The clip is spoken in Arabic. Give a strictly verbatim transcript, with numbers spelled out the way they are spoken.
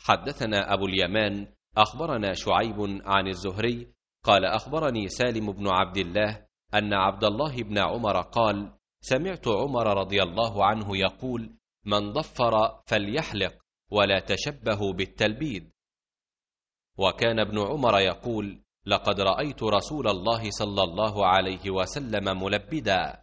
حدثنا أبو اليمان أخبرنا شعيب عن الزهري قال أخبرني سالم بن عبد الله أن عبد الله بن عمر قال: سمعت عمر رضي الله عنه يقول: من ضفر فليحلق ولا تشبهوا بالتلبيد. وكان ابن عمر يقول: لقد رأيت رسول الله صلى الله عليه وسلم ملبدا.